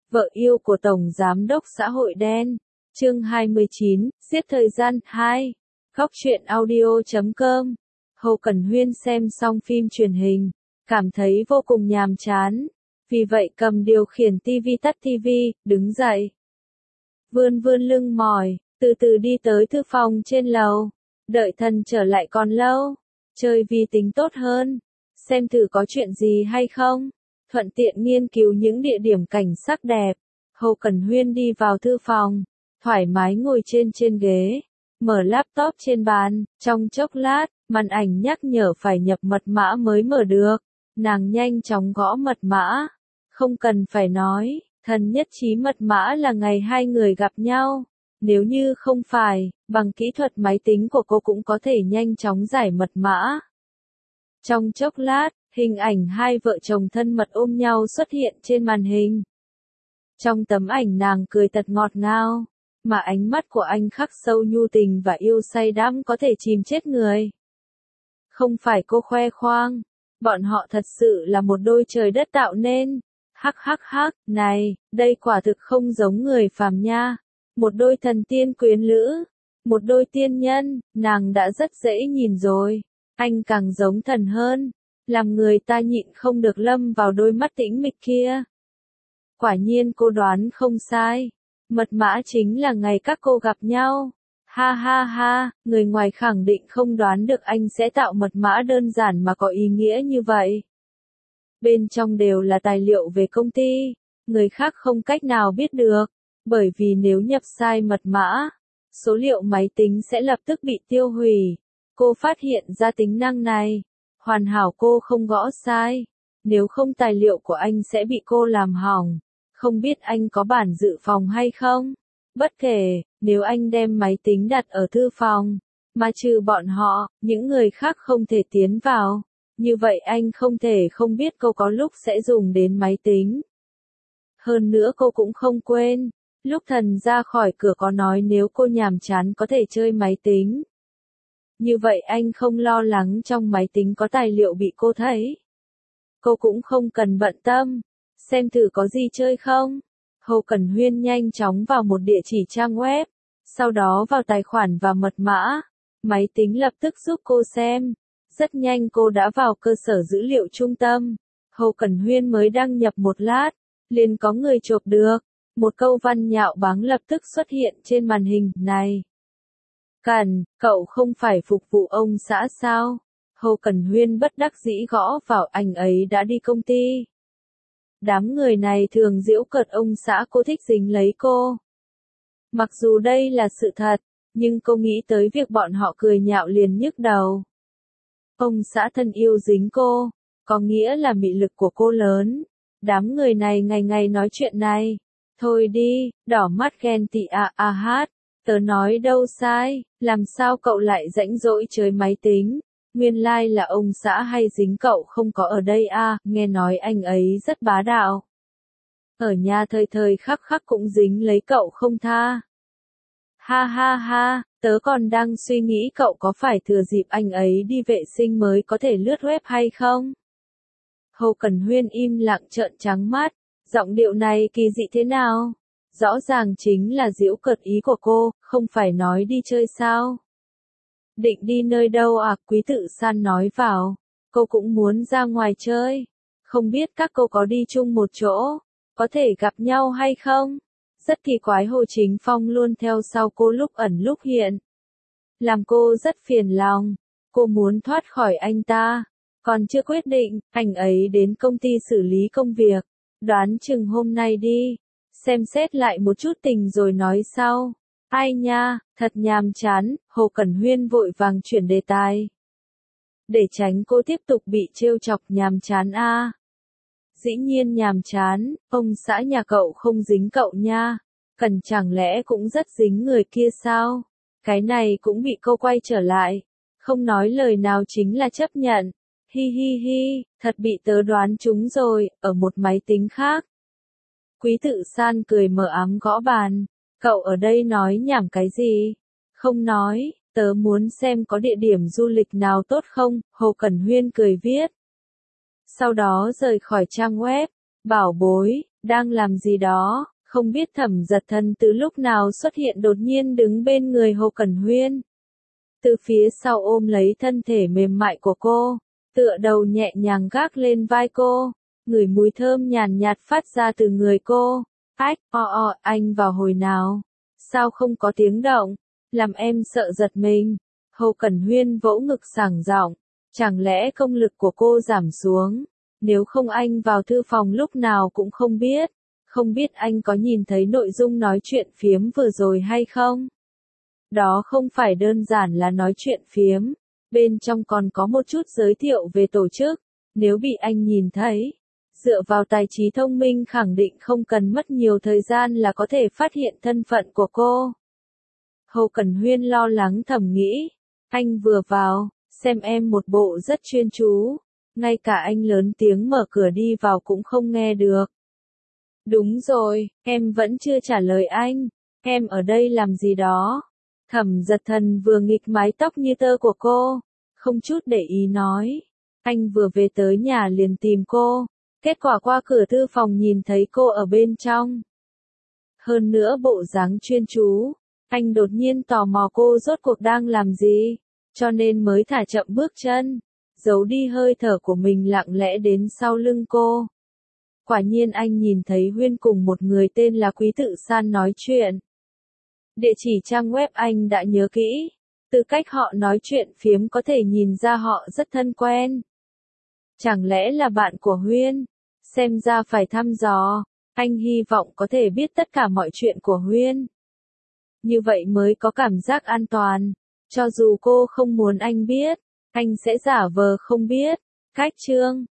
Vợ yêu của Tổng Giám đốc xã hội đen. Chương 29, giết thời gian 2. Góc truyện audio.com. Hồ Cẩn Huyên xem xong phim truyền hình, cảm thấy vô cùng nhàm chán. Vì vậy cầm điều khiển tivi tắt tivi, đứng dậy. Vươn vươn lưng mỏi, từ từ đi tới thư phòng trên lầu. Đợi thần trở lại còn lâu. Chơi vi tính tốt hơn. Xem thử có chuyện gì hay không. Thuận tiện nghiên cứu những địa điểm cảnh sắc đẹp. Hồ Cẩn Huyên đi vào thư phòng, thoải mái ngồi trên ghế, mở laptop trên bàn, trong chốc lát, màn ảnh nhắc nhở phải nhập mật mã mới mở được. Nàng nhanh chóng gõ mật mã. Không cần phải nói, thần nhất trí mật mã là ngày hai người gặp nhau. Nếu như không phải, bằng kỹ thuật máy tính của cô cũng có thể nhanh chóng giải mật mã. Trong chốc lát, hình ảnh hai vợ chồng thân mật ôm nhau xuất hiện trên màn hình. Trong tấm ảnh nàng cười thật ngọt ngào, mà ánh mắt của anh khắc sâu nhu tình và yêu say đắm có thể chìm chết người. Không phải cô khoe khoang, bọn họ thật sự là một đôi trời đất tạo nên. Hắc hắc hắc, này, đây quả thực không giống người phàm nha. Một đôi thần tiên quyến lữ, một đôi tiên nhân, nàng đã rất dễ nhìn rồi. Anh càng giống thần hơn, làm người ta nhịn không được lâm vào đôi mắt tĩnh mịch kia. Quả nhiên cô đoán không sai, mật mã chính là ngày các cô gặp nhau. Ha ha ha, người ngoài khẳng định không đoán được anh sẽ tạo mật mã đơn giản mà có ý nghĩa như vậy. Bên trong đều là tài liệu về công ty, người khác không cách nào biết được, bởi vì nếu nhập sai mật mã, số liệu máy tính sẽ lập tức bị tiêu hủy. Cô phát hiện ra tính năng này, hoàn hảo cô không gõ sai, nếu không tài liệu của anh sẽ bị cô làm hỏng. Không biết anh có bản dự phòng hay không? Bất kể, nếu anh đem máy tính đặt ở thư phòng, mà trừ bọn họ, những người khác không thể tiến vào, như vậy anh không thể không biết cô có lúc sẽ dùng đến máy tính. Hơn nữa cô cũng không quên, lúc thần ra khỏi cửa có nói nếu cô nhàm chán có thể chơi máy tính. Như vậy anh không lo lắng trong máy tính có tài liệu bị cô thấy. Cô cũng không cần bận tâm. Xem thử có gì chơi không? Hồ Cẩn Huyên nhanh chóng vào một địa chỉ trang web, sau đó vào tài khoản và mật mã. Máy tính lập tức giúp cô xem. Rất nhanh cô đã vào cơ sở dữ liệu trung tâm. Hồ Cẩn Huyên mới đăng nhập một lát, liền có người chộp được. Một câu văn nhạo báng lập tức xuất hiện trên màn hình này. Cẩn, cậu không phải phục vụ ông xã sao? Hồ Cẩn Huyên bất đắc dĩ gõ vào, anh ấy đã đi công ty. Đám người này thường giễu cợt ông xã cô thích dính lấy cô. Mặc dù đây là sự thật, nhưng cô nghĩ tới việc bọn họ cười nhạo liền nhức đầu. Ông xã thân yêu dính cô, có nghĩa là mị lực của cô lớn. Đám người này ngày ngày nói chuyện này. Thôi đi, đỏ mắt ghen tị hát. Tớ nói đâu sai, làm sao cậu lại rãnh rỗi chơi máy tính? Nguyên lai là ông xã hay dính cậu không có ở đây nghe nói anh ấy rất bá đạo. Ở nhà thời thời khắc khắc cũng dính lấy cậu không tha. Ha ha ha, tớ còn đang suy nghĩ cậu có phải thừa dịp anh ấy đi vệ sinh mới có thể lướt web hay không? Hồ Cẩn Huyên im lặng trợn trắng mắt, giọng điệu này kỳ dị thế nào? Rõ ràng chính là giễu cợt ý của cô, không phải nói đi chơi sao? Định đi nơi đâu Quý Tự San nói vào. Cô cũng muốn ra ngoài chơi. Không biết các cô có đi chung một chỗ, có thể gặp nhau hay không? Rất kỳ quái Hồ Chính Phong luôn theo sau cô lúc ẩn lúc hiện. Làm cô rất phiền lòng. Cô muốn thoát khỏi anh ta. Còn chưa quyết định, anh ấy đến công ty xử lý công việc. Đoán chừng hôm nay đi. Xem xét lại một chút tình rồi nói sau. Ai nha, thật nhàm chán, Hồ Cẩn Huyên vội vàng chuyển đề tài. Để tránh cô tiếp tục bị trêu chọc nhàm chán Dĩ nhiên nhàm chán, ông xã nhà cậu không dính cậu nha. Cần chẳng lẽ cũng rất dính người kia sao? Cái này cũng bị cô quay trở lại. Không nói lời nào chính là chấp nhận. Hi hi hi, thật bị tớ đoán trúng rồi, ở một máy tính khác. Quý Tự San cười mờ ám gõ bàn. Cậu ở đây nói nhảm cái gì? Không nói, tớ muốn xem có địa điểm du lịch nào tốt không? Hồ Cẩn Huyên cười viết. Sau đó rời khỏi trang web, Bảo bối, đang làm gì đó? Không biết Thẩm Giật Thần từ lúc nào xuất hiện đột nhiên đứng bên người Hồ Cẩn Huyên. Từ phía sau ôm lấy thân thể mềm mại của cô, tựa đầu nhẹ nhàng gác lên vai cô, ngửi mùi thơm nhàn nhạt phát ra từ người cô. Ách, anh vào hồi nào? Sao không có tiếng động? Làm em sợ giật mình. Hồ Cẩn Huyên vỗ ngực sảng giọng, chẳng lẽ công lực của cô giảm xuống? Nếu không anh vào thư phòng lúc nào cũng không biết. Không biết anh có nhìn thấy nội dung nói chuyện phiếm vừa rồi hay không? Đó không phải đơn giản là nói chuyện phiếm, bên trong còn có một chút giới thiệu về tổ chức. Nếu bị anh nhìn thấy, dựa vào tài trí thông minh khẳng định không cần mất nhiều thời gian là có thể phát hiện thân phận của cô. Hồ Cẩn Huyên lo lắng thầm nghĩ, anh vừa vào, xem em một bộ rất chuyên chú, ngay cả anh lớn tiếng mở cửa đi vào cũng không nghe được. Đúng rồi, em vẫn chưa trả lời anh, em ở đây làm gì đó? Thẩm Giật Thần vừa nghịch mái tóc như tơ của cô, không chút để ý nói, anh vừa về tới nhà liền tìm cô, kết quả qua cửa thư phòng nhìn thấy cô ở bên trong. Hơn nữa bộ dáng chuyên chú, anh đột nhiên tò mò cô rốt cuộc đang làm gì, cho nên mới thả chậm bước chân, giấu đi hơi thở của mình lặng lẽ đến sau lưng cô. Quả nhiên anh nhìn thấy Huyên cùng một người tên là Quý Tự San nói chuyện. Địa chỉ trang web anh đã nhớ kỹ, từ cách họ nói chuyện phiếm có thể nhìn ra họ rất thân quen. Chẳng lẽ là bạn của Huyên? Xem ra phải thăm dò, anh hy vọng có thể biết tất cả mọi chuyện của Huyên. Như vậy mới có cảm giác an toàn, cho dù cô không muốn anh biết, anh sẽ giả vờ không biết. Cách chương